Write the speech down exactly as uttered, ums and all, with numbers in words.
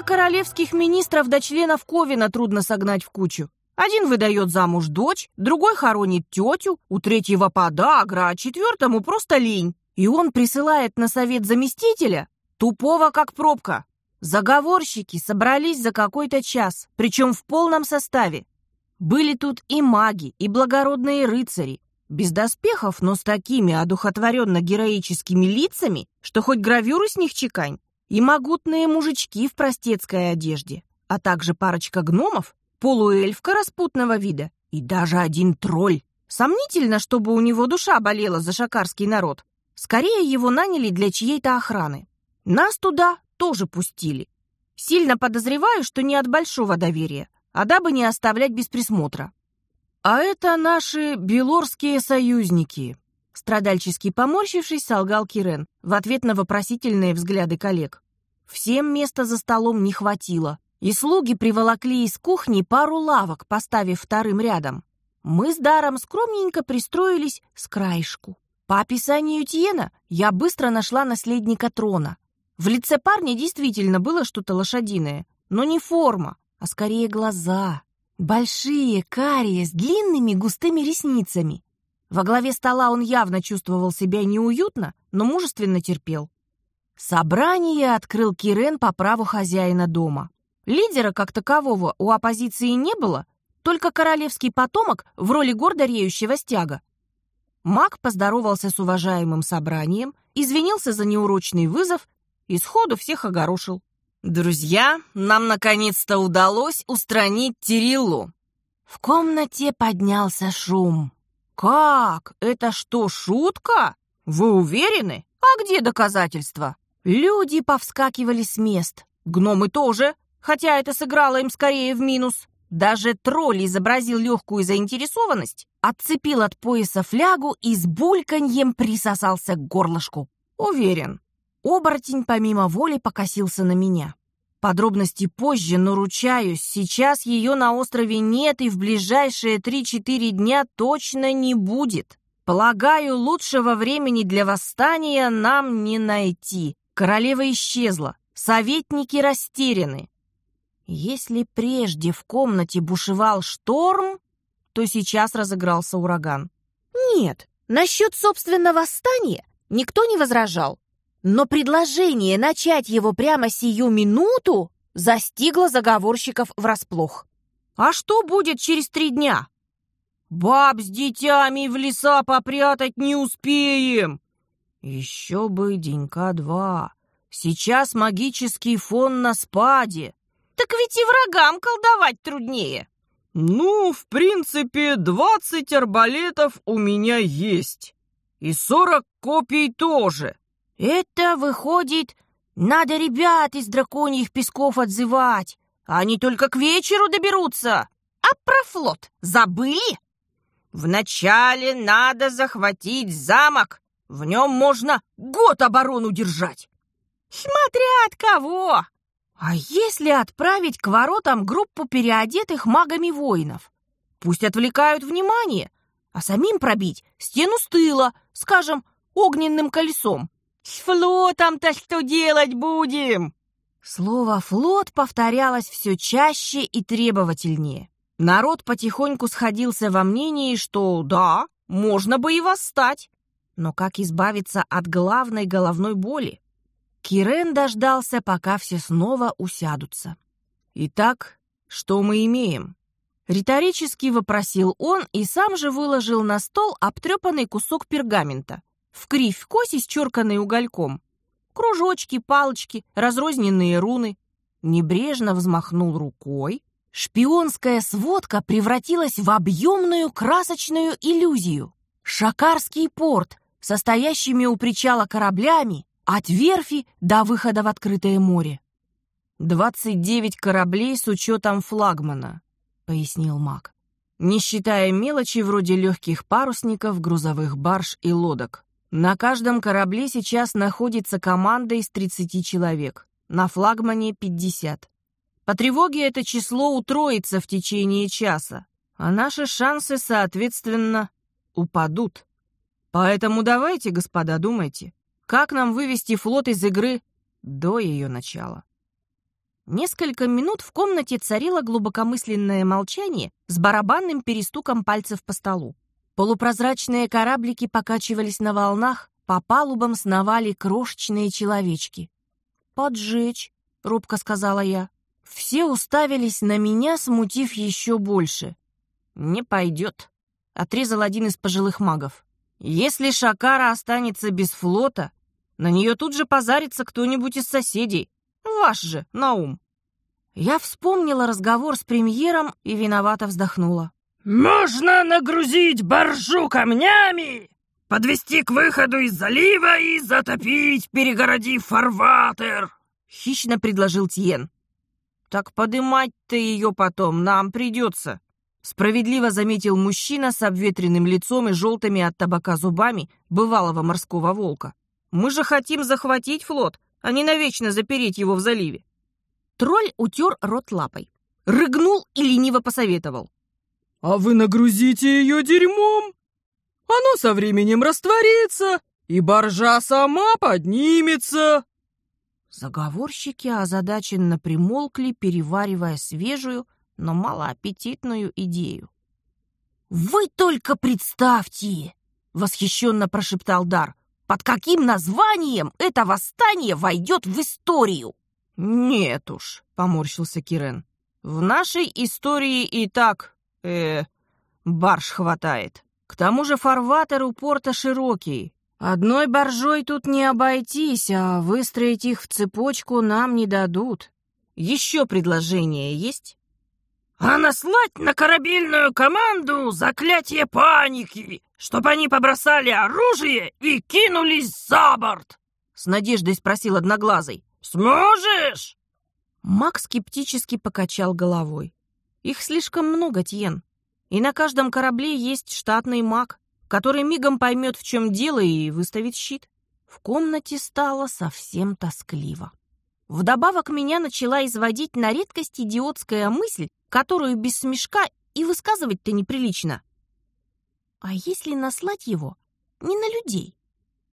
королевских министров до членов Ковина трудно согнать в кучу. Один выдает замуж дочь, другой хоронит тетю, у третьего подагра, а четвертому просто лень. И он присылает на совет заместителя тупого как пробка. Заговорщики собрались за какой-то час, причем в полном составе. Были тут и маги, и благородные рыцари. Без доспехов, но с такими одухотворенно-героическими лицами, что хоть гравюры с них чекань, и могутные мужички в простецкой одежде, а также парочка гномов, полуэльфка распутного вида и даже один тролль. Сомнительно, чтобы у него душа болела за шакарский народ. Скорее его наняли для чьей-то охраны. Нас туда тоже пустили. Сильно подозреваю, что не от большого доверия, а дабы не оставлять без присмотра. А это наши белорские союзники. Страдальчески поморщившись, солгал Кирен в ответ на вопросительные взгляды коллег. Всем места за столом не хватило, и слуги приволокли из кухни пару лавок, поставив вторым рядом. Мы с Даром скромненько пристроились с краешку. По описанию Тьена я быстро нашла наследника трона. В лице парня действительно было что-то лошадиное, но не форма, а скорее глаза. Большие, карие, с длинными густыми ресницами. Во главе стола он явно чувствовал себя неуютно, но мужественно терпел. Собрание открыл Кирен по праву хозяина дома. Лидера как такового у оппозиции не было, только королевский потомок в роли гордо реющего стяга. Маг поздоровался с уважаемым собранием, извинился за неурочный вызов и сходу всех огорошил. «Друзья, нам наконец-то удалось устранить Тириллу». В комнате поднялся шум. «Как? Это что, шутка? Вы уверены? А где доказательства?» Люди повскакивали с мест. Гномы тоже, хотя это сыграло им скорее в минус. Даже тролль изобразил легкую заинтересованность, отцепил от пояса флягу и с бульканьем присосался к горлышку. Уверен. Оборотень помимо воли покосился на меня. Подробности позже, но ручаюсь, сейчас ее на острове нет и в ближайшие три-четыре дня точно не будет. Полагаю, лучшего времени для восстания нам не найти. Королева исчезла, советники растеряны. Если прежде в комнате бушевал шторм, то сейчас разыгрался ураган. Нет, насчет собственного восстания никто не возражал. Но предложение начать его прямо сию минуту застигло заговорщиков врасплох. А что будет через три дня? Баб с детьми в леса попрятать не успеем. Еще бы денька два. Сейчас магический фон на спаде. Так ведь и врагам колдовать труднее. Ну, в принципе, двадцать арбалетов у меня есть. И сорок копий тоже. Это, выходит, надо ребят из драконьих песков отзывать. Они только к вечеру доберутся. А про флот забыли? Вначале надо захватить замок. В нем можно год оборону держать. Смотря от кого. А если отправить к воротам группу переодетых магами воинов? Пусть отвлекают внимание, а самим пробить стену с тыла, скажем, огненным колесом. С флотом-то что делать будем? Слово «флот» повторялось все чаще и требовательнее. Народ потихоньку сходился во мнении, что да, можно бы и восстать. Но как избавиться от главной головной боли? Кирен дождался, пока все снова усядутся. «Итак, что мы имеем?» Риторически вопросил он и сам же выложил на стол обтрепанный кусок пергамента, вкривь-вкось исчерканный угольком. Кружочки, палочки, разрозненные руны. Небрежно взмахнул рукой. Шпионская сводка превратилась в объемную красочную иллюзию. Шакарский порт, состоящими у причала кораблями, от верфи до выхода в открытое море. «Двадцать девять кораблей с учетом флагмана», — пояснил маг, «не считая мелочи вроде легких парусников, грузовых барж и лодок. На каждом корабле сейчас находится команда из тридцати человек, на флагмане пятьдесят. По тревоге это число утроится в течение часа, а наши шансы, соответственно, упадут. Поэтому давайте, господа, думайте, как нам вывести флот из игры до ее начала». Несколько минут в комнате царило глубокомысленное молчание с барабанным перестуком пальцев по столу. Полупрозрачные кораблики покачивались на волнах, по палубам сновали крошечные человечки. «Поджечь», — робко сказала я. Все уставились на меня, смутив еще больше. «Не пойдет», — отрезал один из пожилых магов. «Если Шакара останется без флота, на нее тут же позарится кто-нибудь из соседей. Ваш же, Наум». Я вспомнила разговор с премьером и виновато вздохнула. «Можно нагрузить баржу камнями, подвести к выходу из залива и затопить, перегородив фарватер», — хищно предложил Тиен. «Так подымать-то ее потом нам придется», — справедливо заметил мужчина с обветренным лицом и желтыми от табака зубами бывалого морского волка. «Мы же хотим захватить флот, а не навечно запереть его в заливе». Тролль утер рот лапой, рыгнул и лениво посоветовал. «А вы нагрузите ее дерьмом. Оно со временем растворится, и баржа сама поднимется». Заговорщики озадаченно примолкли, переваривая свежую, но малоаппетитную идею. «Вы только представьте!» — восхищенно прошептал Дар. «Под каким названием это восстание войдет в историю?» «Нет уж», — поморщился Кирен. «В нашей истории и так, э, барж хватает. К тому же фарватер у порта широкий. Одной баржой тут не обойтись, а выстроить их в цепочку нам не дадут. Еще предложение есть?» «А наслать на корабельную команду заклятие паники, чтобы они побросали оружие и кинулись за борт?» — с надеждой спросил Одноглазый. «Сможешь?» Маг скептически покачал головой. «Их слишком много, Тьен. И на каждом корабле есть штатный маг, который мигом поймет, в чем дело, и выставит щит». В комнате стало совсем тоскливо. Вдобавок меня начала изводить на редкость идиотская мысль, которую без смешка и высказывать-то неприлично. А если наслать его не на людей,